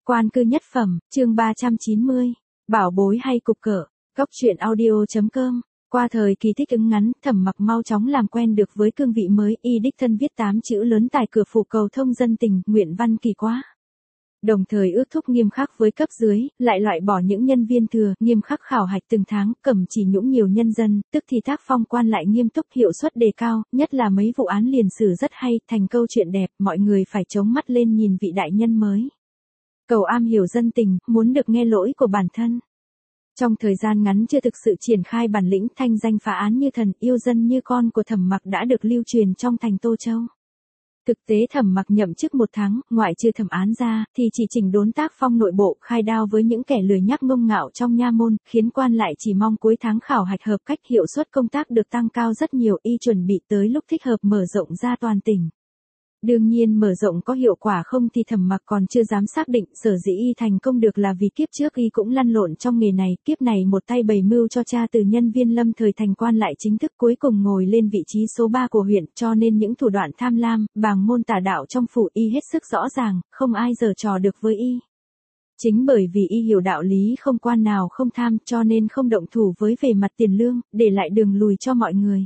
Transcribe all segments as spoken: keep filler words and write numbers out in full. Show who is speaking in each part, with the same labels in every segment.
Speaker 1: Quan cư nhất phẩm, chương ba trăm chín mươi. Bảo bối hay cục cỡ. Góc truyện audio.com. Qua thời kỳ thích ứng ngắn, Thẩm Mặc mau chóng làm quen được với cương vị mới, y đích thân viết tám chữ lớn tại cửa phủ cầu thông dân tình, nguyện văn kỳ quá. Đồng thời ước thúc nghiêm khắc với cấp dưới, lại loại bỏ những nhân viên thừa, nghiêm khắc khảo hạch từng tháng, cầm chỉ nhũng nhiều nhân dân, tức thì tác phong quan lại nghiêm túc, hiệu suất đề cao, nhất là mấy vụ án liền xử rất hay, thành câu chuyện đẹp, mọi người phải chống mắt lên nhìn vị đại nhân mới. Cầu am hiểu dân tình, muốn được nghe lỗi của bản thân. Trong thời gian ngắn chưa thực sự triển khai bản lĩnh, thanh danh phá án như thần, yêu dân như con của Thẩm Mặc đã được lưu truyền trong thành Tô Châu. Thực tế Thẩm Mặc nhậm chức một tháng, ngoại trừ thẩm án ra, thì chỉ chỉnh đốn tác phong nội bộ, khai đao với những kẻ lười nhác ngông ngạo trong nha môn, khiến quan lại chỉ mong cuối tháng khảo hạch hợp cách, hiệu suất công tác được tăng cao rất nhiều, y chuẩn bị tới lúc thích hợp mở rộng ra toàn tỉnh. Đương nhiên mở rộng có hiệu quả không thì Thẩm Mặc còn chưa dám xác định, sở dĩ y thành công được là vì kiếp trước y cũng lăn lộn trong nghề này, kiếp này một tay bày mưu cho cha từ nhân viên lâm thời thành quan lại chính thức, cuối cùng ngồi lên vị trí số ba của huyện, cho nên những thủ đoạn tham lam, bàng môn tà đạo trong phủ y hết sức rõ ràng, không ai giở trò được với y. Chính bởi vì y hiểu đạo lý không quan nào không tham, cho nên không động thủ với về mặt tiền lương, để lại đường lùi cho mọi người.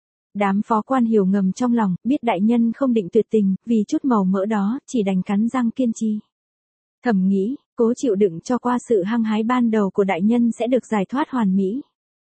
Speaker 1: Đám phó quan hiểu ngầm trong lòng, biết đại nhân không định tuyệt tình, vì chút màu mỡ đó, chỉ đành cắn răng kiên trì. Thầm nghĩ, cố chịu đựng cho qua sự hăng hái ban đầu của đại nhân sẽ được giải thoát hoàn mỹ.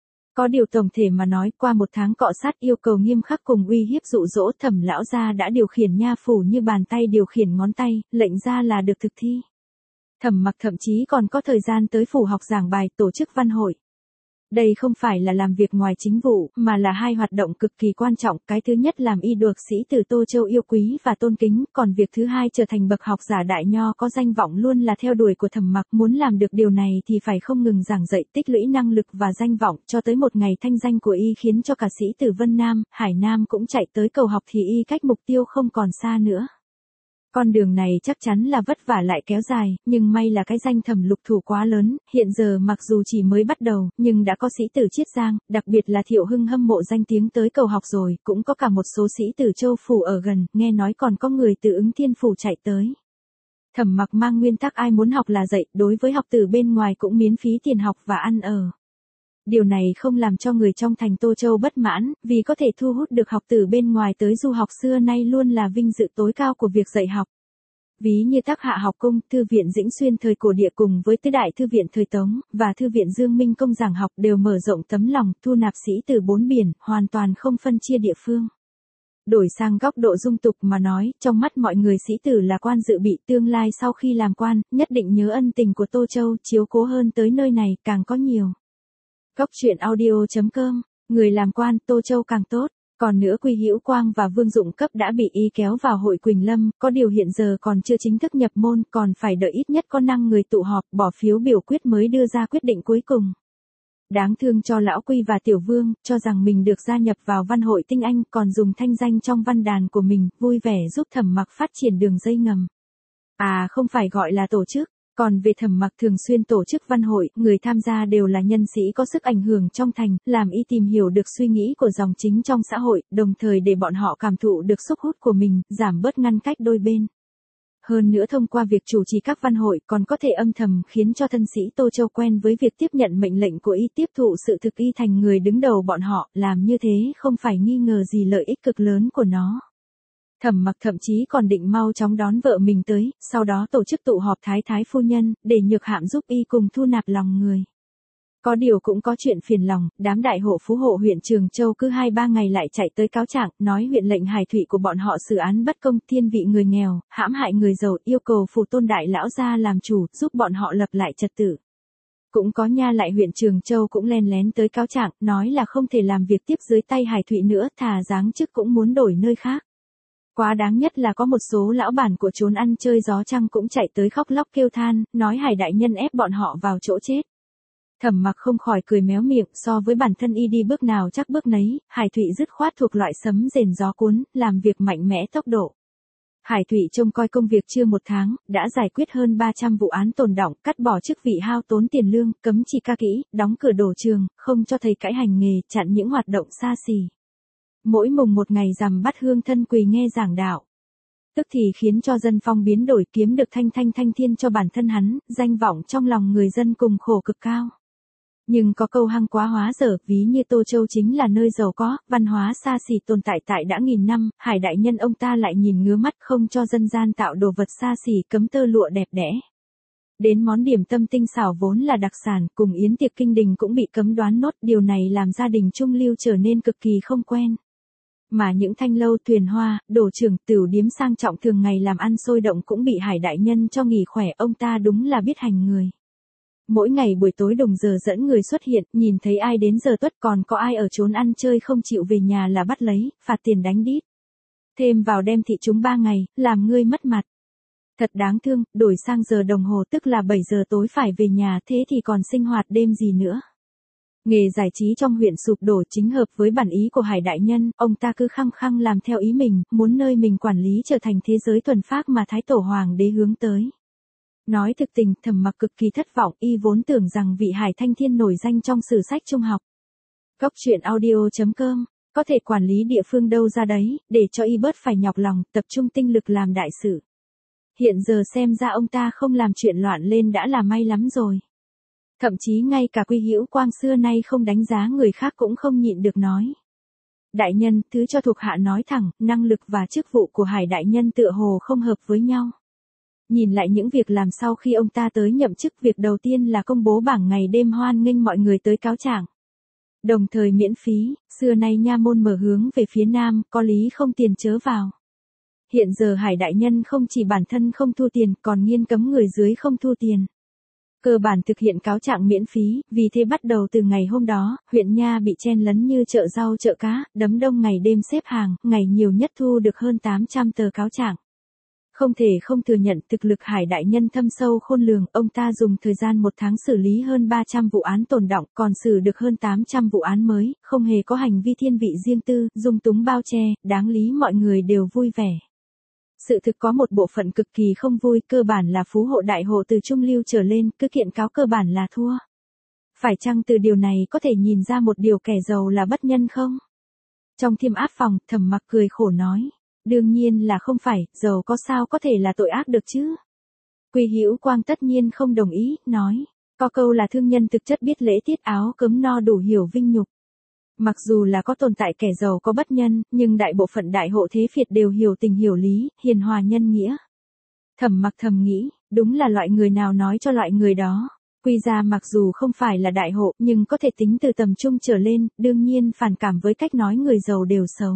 Speaker 1: Có điều tổng thể mà nói, qua một tháng cọ sát yêu cầu nghiêm khắc cùng uy hiếp dụ dỗ, Thẩm lão gia đã điều khiển nha phủ như bàn tay điều khiển ngón tay, lệnh ra là được thực thi. Thẩm Mặc thậm chí còn có thời gian tới phủ học giảng bài, tổ chức văn hội. Đây không phải là làm việc ngoài chính vụ, mà là hai hoạt động cực kỳ quan trọng. Cái thứ nhất làm y được sĩ tử Tô Châu yêu quý và tôn kính, còn việc thứ hai trở thành bậc học giả đại nho có danh vọng luôn là theo đuổi của Thẩm Mặc. Muốn làm được điều này thì phải không ngừng giảng dạy, tích lũy năng lực và danh vọng, cho tới một ngày thanh danh của y khiến cho cả sĩ tử Vân Nam, Hải Nam cũng chạy tới cầu học thì y cách mục tiêu không còn xa nữa. Con đường này chắc chắn là vất vả lại kéo dài, nhưng may là cái danh Thẩm Lục Thủ quá lớn, hiện giờ mặc dù chỉ mới bắt đầu, nhưng đã có sĩ tử Chiết Giang, đặc biệt là Thiệu Hưng hâm mộ danh tiếng tới cầu học rồi, cũng có cả một số sĩ tử Châu Phủ ở gần, nghe nói còn có người từ Ứng Thiên Phủ chạy tới. Thẩm Mặc mang nguyên tắc ai muốn học là dạy, đối với học tử bên ngoài cũng miễn phí tiền học và ăn ở. Điều này không làm cho người trong thành Tô Châu bất mãn, vì có thể thu hút được học tử bên ngoài tới du học xưa nay luôn là vinh dự tối cao của việc dạy học. Ví như Tác Hạ học cung, Thư viện Dĩnh Xuyên thời cổ địa cùng với Tứ Đại Thư viện thời Tống, và Thư viện Dương Minh Công giảng học đều mở rộng tấm lòng, thu nạp sĩ từ bốn biển, hoàn toàn không phân chia địa phương. Đổi sang góc độ dung tục mà nói, trong mắt mọi người sĩ tử là quan dự bị, tương lai sau khi làm quan, nhất định nhớ ân tình của Tô Châu, chiếu cố hơn tới nơi này, càng có nhiều. Góc truyện audio.com, người làm quan Tô Châu càng tốt. Còn nữa Quy Hữu Quang và Vương Dụng Cấp đã bị y kéo vào hội Quỳnh Lâm, có điều hiện giờ còn chưa chính thức nhập môn, còn phải đợi ít nhất có năm người tụ họp, bỏ phiếu biểu quyết mới đưa ra quyết định cuối cùng. Đáng thương cho Lão Quy và Tiểu Vương, cho rằng mình được gia nhập vào văn hội tinh anh, còn dùng thanh danh trong văn đàn của mình, vui vẻ giúp Thẩm Mặc phát triển đường dây ngầm. À không phải gọi là tổ chức. Còn về Thẩm Mặc thường xuyên tổ chức văn hội, người tham gia đều là nhân sĩ có sức ảnh hưởng trong thành, làm y tìm hiểu được suy nghĩ của dòng chính trong xã hội, đồng thời để bọn họ cảm thụ được sức hút của mình, giảm bớt ngăn cách đôi bên. Hơn nữa thông qua việc chủ trì các văn hội còn có thể âm thầm khiến cho thân sĩ Tô Châu quen với việc tiếp nhận mệnh lệnh của y, tiếp thụ sự thực y thành người đứng đầu bọn họ, làm như thế không phải nghi ngờ gì lợi ích cực lớn của nó. Thẩm Mặc thậm chí còn định mau chóng đón vợ mình tới, sau đó tổ chức tụ họp thái thái phu nhân, để Nhược Hạm giúp y cùng thu nạp lòng người. Có điều cũng có chuyện phiền lòng, đám đại hộ phú hộ huyện Trường Châu cứ hai ba ngày lại chạy tới cáo trạng, nói huyện lệnh Hải Thụy của bọn họ xử án bất công, thiên vị người nghèo, hãm hại người giàu, yêu cầu phủ tôn đại lão gia làm chủ, giúp bọn họ lập lại trật tự. Cũng có nha lại huyện Trường Châu cũng len lén tới cáo trạng, nói là không thể làm việc tiếp dưới tay Hải Thụy nữa, thà giáng chức cũng muốn đổi nơi khác. Quá đáng nhất là có một số lão bản của trốn ăn chơi gió trăng cũng chạy tới khóc lóc kêu than, nói Hải đại nhân ép bọn họ vào chỗ chết. Thẩm Mặc không khỏi cười méo miệng, so với bản thân y đi bước nào chắc bước nấy, Hải Thụy dứt khoát thuộc loại sấm rền gió cuốn, làm việc mạnh mẽ tốc độ. Hải Thụy trông coi công việc chưa một tháng, đã giải quyết hơn ba trăm vụ án tồn đọng, cắt bỏ chức vị hao tốn tiền lương, cấm chỉ ca kỹ, đóng cửa đổ trường, không cho thầy cãi hành nghề, chặn những hoạt động xa xỉ. Mỗi mùng một ngày rằm bắt hương thân quỳ nghe giảng đạo. Tức thì khiến cho dân phong biến đổi, kiếm được thanh thanh thanh thiên cho bản thân hắn, danh vọng trong lòng người dân cùng khổ cực cao. Nhưng có câu hăng quá hóa dở, ví như Tô Châu chính là nơi giàu có, văn hóa xa xỉ tồn tại tại đã nghìn năm, Hải đại nhân ông ta lại nhìn ngứa mắt không cho dân gian tạo đồ vật xa xỉ, cấm tơ lụa đẹp đẽ. Đến món điểm tâm tinh xảo vốn là đặc sản, cùng yến tiệc kinh đình cũng bị cấm đoán nốt, điều này làm gia đình trung lưu trở nên cực kỳ không quen. Mà những thanh lâu, thuyền hoa, đồ trưởng, tửu điếm sang trọng thường ngày làm ăn sôi động cũng bị Hải đại nhân cho nghỉ khỏe, ông ta đúng là biết hành người. Mỗi ngày buổi tối đồng giờ dẫn người xuất hiện, nhìn thấy ai đến giờ tuất còn có ai ở trốn ăn chơi không chịu về nhà là bắt lấy, phạt tiền đánh đít. Thêm vào đem thị chúng ba ngày, làm ngươi mất mặt. Thật đáng thương, đổi sang giờ đồng hồ tức là bảy giờ tối phải về nhà, thế thì còn sinh hoạt đêm gì nữa. Nghề giải trí trong huyện sụp đổ, chính hợp với bản ý của Hải đại nhân, ông ta cứ khăng khăng làm theo ý mình, muốn nơi mình quản lý trở thành thế giới thuần phác mà Thái Tổ Hoàng đế hướng tới. Nói thực tình, Thẩm Mặc cực kỳ thất vọng, y vốn tưởng rằng vị Hải Thanh Thiên nổi danh trong sử sách trung học. Góc truyện audio chấm com, có thể quản lý địa phương đâu ra đấy, để cho y bớt phải nhọc lòng, tập trung tinh lực làm đại sự. Hiện giờ xem ra ông ta không làm chuyện loạn lên đã là may lắm rồi. Thậm chí ngay cả Quy Hữu Quang xưa nay không đánh giá người khác cũng không nhịn được nói. Đại nhân, thứ cho thuộc hạ nói thẳng, năng lực và chức vụ của Hải đại nhân tựa hồ không hợp với nhau. Nhìn lại những việc làm sau khi ông ta tới nhậm chức, việc đầu tiên là công bố bảng ngày đêm hoan nghênh mọi người tới cáo trạng. Đồng thời miễn phí, xưa nay nha môn mở hướng về phía nam, có lý không tiền chớ vào. Hiện giờ Hải đại nhân không chỉ bản thân không thu tiền, còn nghiêm cấm người dưới không thu tiền. Cơ bản thực hiện cáo trạng miễn phí, vì thế bắt đầu từ ngày hôm đó, huyện nha bị chen lấn như chợ rau chợ cá, đấm đông ngày đêm xếp hàng, ngày nhiều nhất thu được hơn tám trăm tờ cáo trạng. Không thể không thừa nhận thực lực Hải đại nhân thâm sâu khôn lường, ông ta dùng thời gian một tháng xử lý hơn ba trăm vụ án tồn đọng, còn xử được hơn tám trăm vụ án mới, không hề có hành vi thiên vị riêng tư, dung túng bao che, đáng lý mọi người đều vui vẻ. Sự thực có một bộ phận cực kỳ không vui, cơ bản là phú hộ đại hộ từ trung lưu trở lên, cứ kiện cáo cơ bản là thua. Phải chăng từ điều này có thể nhìn ra một điều kẻ giàu là bất nhân không? Trong thiêm áp phòng, Thẩm Mặc cười khổ nói. Đương nhiên là không phải, giàu có sao có thể là tội ác được chứ? Quy Hữu Quang tất nhiên không đồng ý, nói. Có câu là thương nhân thực chất biết lễ tiết, áo cấm no đủ hiểu vinh nhục. Mặc dù là có tồn tại kẻ giàu có bất nhân, nhưng đại bộ phận đại hộ thế phiệt đều hiểu tình hiểu lý, hiền hòa nhân nghĩa. Thẩm Mặc thầm nghĩ, đúng là loại người nào nói cho loại người đó. Quy ra mặc dù không phải là đại hộ, nhưng có thể tính từ tầm trung trở lên, đương nhiên phản cảm với cách nói người giàu đều xấu.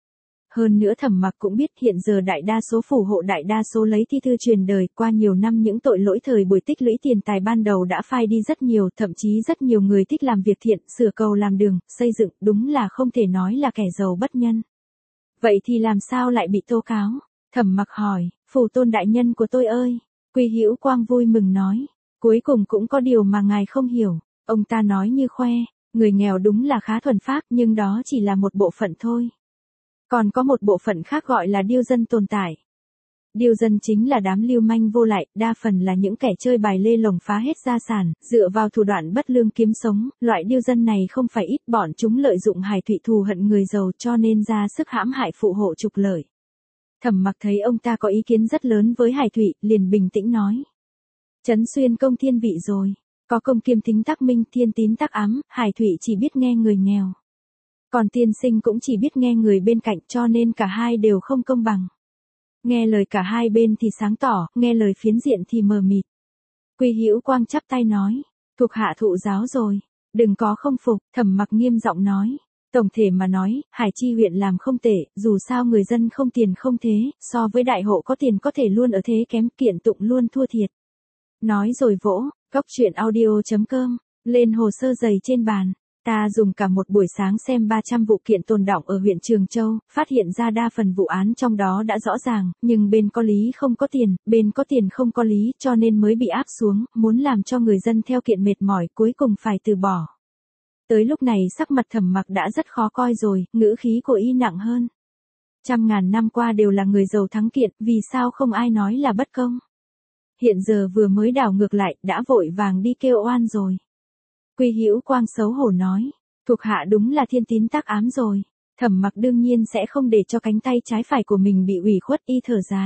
Speaker 1: Hơn nữa Thẩm Mặc cũng biết hiện giờ đại đa số phủ hộ đại đa số lấy thi thư truyền đời, qua nhiều năm những tội lỗi thời buổi tích lũy tiền tài ban đầu đã phai đi rất nhiều, thậm chí rất nhiều người thích làm việc thiện, sửa cầu làm đường, xây dựng, đúng là không thể nói là kẻ giàu bất nhân. Vậy thì làm sao lại bị tố cáo? Thẩm Mặc hỏi, phủ tôn đại nhân của tôi ơi. Quy Hữu Quang vui mừng nói, cuối cùng cũng có điều mà ngài không hiểu. Ông ta nói như khoe, người nghèo đúng là khá thuần phác, nhưng đó chỉ là một bộ phận thôi. Còn có một bộ phận khác gọi là điêu dân tồn tại. Điêu dân chính là đám lưu manh vô lại, đa phần là những kẻ chơi bài lê lồng phá hết gia sản, dựa vào thủ đoạn bất lương kiếm sống, loại điêu dân này không phải ít, bọn chúng lợi dụng Hải Thụy thù hận người giàu cho nên ra sức hãm hại phụ hộ trục lợi. Thẩm Mặc thấy ông ta có ý kiến rất lớn với Hải Thụy, liền bình tĩnh nói. Trấn xuyên công thiên vị rồi, có công kiêm tính tác minh, thiên tín tác ám, Hải Thụy chỉ biết nghe người nghèo. Còn tiên sinh cũng chỉ biết nghe người bên cạnh, cho nên cả hai đều không công bằng. Nghe lời cả hai bên thì sáng tỏ, nghe lời phiến diện thì mờ mịt. Quy Hữu Quang chắp tay nói, thuộc hạ thụ giáo rồi, đừng có không phục. Thẩm Mặc nghiêm giọng nói, tổng thể mà nói, Hải Chi huyện làm không tệ, dù sao người dân không tiền không thế, so với đại hộ có tiền có thể luôn ở thế kém, kiện tụng luôn thua thiệt. Nói rồi vỗ, góc truyện audio chấm com, lên hồ sơ dày trên bàn. Ta dùng cả một buổi sáng xem ba trăm vụ kiện tồn đọng ở huyện Trường Châu, phát hiện ra đa phần vụ án trong đó đã rõ ràng, nhưng bên có lý không có tiền, bên có tiền không có lý, cho nên mới bị áp xuống, muốn làm cho người dân theo kiện mệt mỏi, cuối cùng phải từ bỏ. Tới lúc này sắc mặt Thẩm Mặc đã rất khó coi rồi, ngữ khí của y nặng hơn. Trăm ngàn năm qua đều là người giàu thắng kiện, vì sao không ai nói là bất công? Hiện giờ vừa mới đảo ngược lại, đã vội vàng đi kêu oan rồi. Quy Hữu Quang xấu hổ nói, thuộc hạ đúng là thiên tín tác ám rồi. Thẩm Mặc đương nhiên sẽ không để cho cánh tay trái phải của mình bị ủy khuất, y thở dài.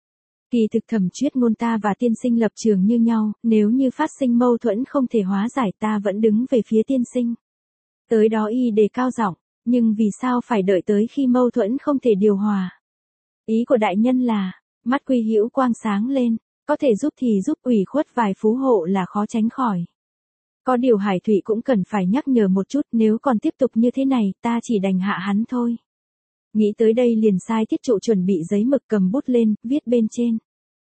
Speaker 1: Kỳ thực Thẩm Chuyết Ngôn ta và tiên sinh lập trường như nhau, nếu như phát sinh mâu thuẫn không thể hóa giải ta vẫn đứng về phía tiên sinh. Tới đó y đề cao giọng, nhưng vì sao phải đợi tới khi mâu thuẫn không thể điều hòa? Ý của đại nhân là, mắt Quy Hữu Quang sáng lên, có thể giúp thì giúp, ủy khuất vài phú hộ là khó tránh khỏi. Có điều Hải Thụy cũng cần phải nhắc nhở một chút, nếu còn tiếp tục như thế này, ta chỉ đành hạ hắn thôi. Nghĩ tới đây liền sai Tiết Trụ chuẩn bị giấy mực cầm bút lên, viết bên trên.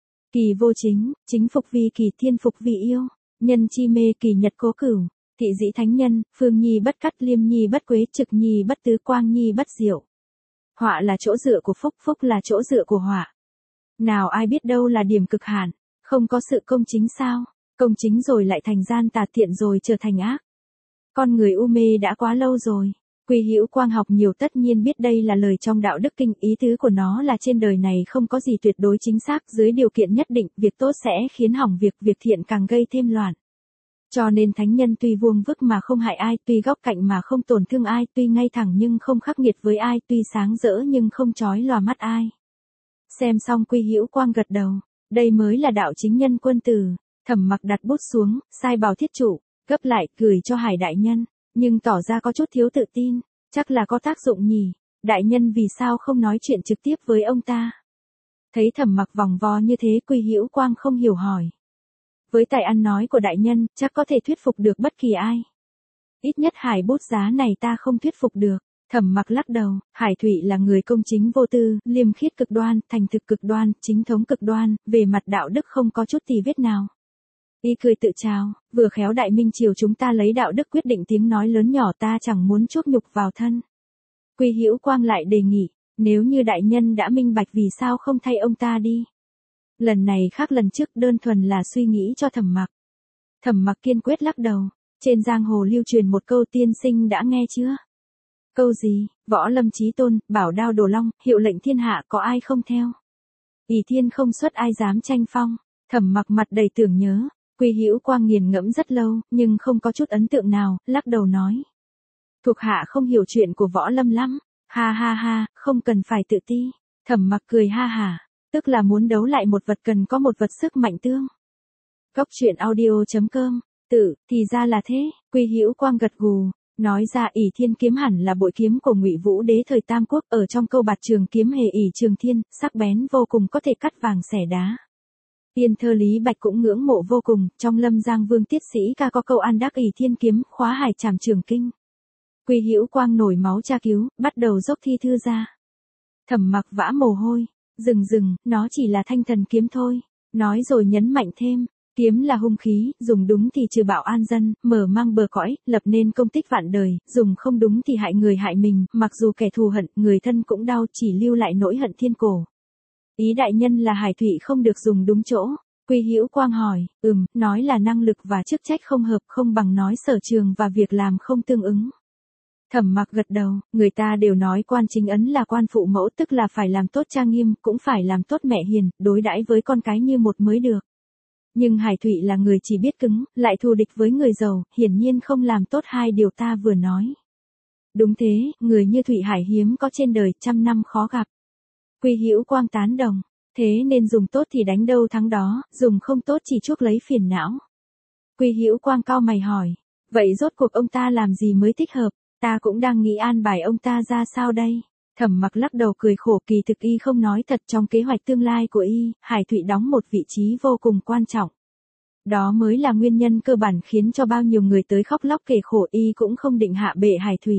Speaker 1: Kỳ vô chính, chính phục vi kỳ, thiên phục vi yêu, nhân chi mê kỳ nhật cố cửu, thị dĩ thánh nhân, phương nhi bất cắt, liêm nhi bất quế, trực nhi bất tứ, quang nhi bất diệu. Họa là chỗ dựa của phúc, phúc là chỗ dựa của họa. Nào ai biết đâu là điểm cực hạn, không có sự công chính sao, công chính rồi lại thành gian tà, thiện rồi trở thành ác. Con người u mê đã quá lâu rồi. Quy Hữu Quang học nhiều tất nhiên biết đây là lời trong đạo đức kinh, ý tứ của nó là trên đời này không có gì tuyệt đối chính xác, dưới điều kiện nhất định, việc tốt sẽ khiến hỏng việc, việc thiện càng gây thêm loạn. Cho nên thánh nhân tuy vuông vức mà không hại ai, tuy góc cạnh mà không tổn thương ai, tuy ngay thẳng nhưng không khắc nghiệt với ai, tuy sáng rỡ nhưng không chói lòa mắt ai. Xem xong Quy Hữu Quang gật đầu, đây mới là đạo chính nhân quân tử. Thẩm Mặc đặt bút xuống, sai bảo Thiết Trụ, gấp lại, gửi cho Hải đại nhân, nhưng tỏ ra có chút thiếu tự tin, chắc là có tác dụng nhỉ, đại nhân vì sao không nói chuyện trực tiếp với ông ta? Thấy Thẩm Mặc vòng vo như thế, Quy Hữu Quang không hiểu hỏi. Với tài ăn nói của đại nhân, chắc có thể thuyết phục được bất kỳ ai. Ít nhất Hải bút giá này ta không thuyết phục được. Thẩm Mặc lắc đầu, Hải Thụy là người công chính vô tư, liêm khiết cực đoan, thành thực cực đoan, chính thống cực đoan, về mặt đạo đức không có chút tì vết nào. Y cười tự chào, vừa khéo Đại Minh Triều chúng ta lấy đạo đức quyết định tiếng nói lớn nhỏ, ta chẳng muốn chuốc nhục vào thân. Quy Hữu Quang lại đề nghị, nếu như đại nhân đã minh bạch vì sao không thay ông ta đi. Lần này khác lần trước, đơn thuần là suy nghĩ cho Thẩm Mặc. Thẩm Mặc kiên quyết lắc đầu, trên giang hồ lưu truyền một câu, tiên sinh đã nghe chưa? Câu gì? Võ lâm chí tôn, bảo đao đồ long, hiệu lệnh thiên hạ, có ai không theo? ỷ thiên không xuất ai dám tranh phong. Thẩm Mặc mặt đầy tưởng nhớ. Quy Hữu Quang nghiền ngẫm rất lâu, nhưng không có chút ấn tượng nào, lắc đầu nói. Thuộc hạ không hiểu chuyện của võ lâm lắm, ha ha ha, không cần phải tự ti. Thẩm Mặc cười ha hả, tức là muốn đấu lại một vật cần có một vật sức mạnh tương. Cốc truyện audio chấm com, tự, thì ra là thế, Quy Hữu Quang gật gù, nói ra ỷ thiên kiếm hẳn là bội kiếm của Ngụy Vũ Đế thời Tam Quốc, ở trong câu bạt trường kiếm hề ỷ trường thiên, sắc bén vô cùng, có thể cắt vàng xẻ đá. Tiên thơ Lý Bạch cũng ngưỡng mộ vô cùng, trong Lâm Giang Vương Tiết Sĩ ca có câu an đắc ỷ thiên kiếm, khóa hải trảm trường kinh. Quy Hữu Quang nổi máu tra cứu, bắt đầu dốc thi thư ra. Thẩm Mặc vã mồ hôi, dừng dừng, nó chỉ là thanh thần kiếm thôi, nói rồi nhấn mạnh thêm, kiếm là hung khí, dùng đúng thì trừ bạo an dân, mở mang bờ cõi, lập nên công tích vạn đời, dùng không đúng thì hại người hại mình, mặc dù kẻ thù hận, người thân cũng đau, chỉ lưu lại nỗi hận thiên cổ. Ý đại nhân là Hải Thụy không được dùng đúng chỗ. Quy Hữu Quang hỏi, ừm, nói là năng lực và chức trách không hợp, không bằng nói sở trường và việc làm không tương ứng. Thẩm Mặc gật đầu, người ta đều nói quan chính ấn là quan phụ mẫu, tức là phải làm tốt cha nghiêm, cũng phải làm tốt mẹ hiền, đối đãi với con cái như một mới được. Nhưng Hải Thụy là người chỉ biết cứng, lại thù địch với người giàu, hiển nhiên không làm tốt hai điều ta vừa nói. Đúng thế, người như Thụy Hải hiếm có trên đời, trăm năm khó gặp. Quy Hữu Quang tán đồng, thế nên dùng tốt thì đánh đâu thắng đó, dùng không tốt chỉ chuốc lấy phiền não. Quy Hữu Quang cau mày hỏi, vậy rốt cuộc ông ta làm gì mới thích hợp, ta cũng đang nghĩ an bài ông ta ra sao đây. Thẩm Mặc lắc đầu cười khổ, kỳ thực y không nói thật, trong kế hoạch tương lai của y, Hải Thụy đóng một vị trí vô cùng quan trọng. Đó mới là nguyên nhân cơ bản khiến cho bao nhiêu người tới khóc lóc kể khổ, y cũng không định hạ bệ Hải Thụy.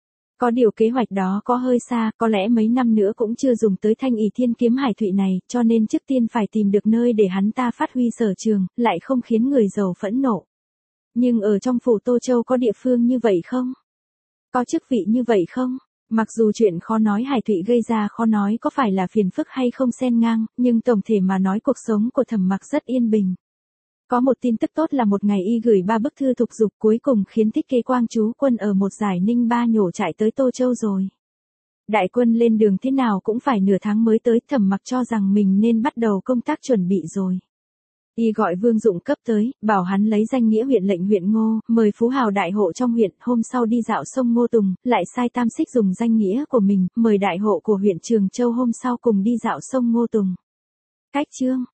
Speaker 1: Có điều kế hoạch đó có hơi xa, có lẽ mấy năm nữa cũng chưa dùng tới thanh ỷ thiên kiếm Hải Thụy này, cho nên trước tiên phải tìm được nơi để hắn ta phát huy sở trường, lại không khiến người giàu phẫn nộ. Nhưng ở trong phủ Tô Châu có địa phương như vậy không? Có chức vị như vậy không? Mặc dù chuyện khó nói Hải Thụy gây ra khó nói có phải là phiền phức hay không xen ngang, nhưng tổng thể mà nói cuộc sống của Thẩm Mặc rất yên bình. Có một tin tức tốt là một ngày y gửi ba bức thư thục giục, cuối cùng khiến Thích Kế Quang chú quân ở một giải Ninh Ba nhổ chạy tới Tô Châu rồi. Đại quân lên đường thế nào cũng phải nửa tháng mới tới, Thẩm Mặc cho rằng mình nên bắt đầu công tác chuẩn bị rồi. Y gọi Vương Dụng cấp tới, bảo hắn lấy danh nghĩa huyện lệnh huyện Ngô, mời phú hào đại hộ trong huyện, hôm sau đi dạo sông Ngô Tùng, lại sai Tam Xích dùng danh nghĩa của mình, mời đại hộ của huyện Trường Châu hôm sau cùng đi dạo sông Ngô Tùng. Cách chương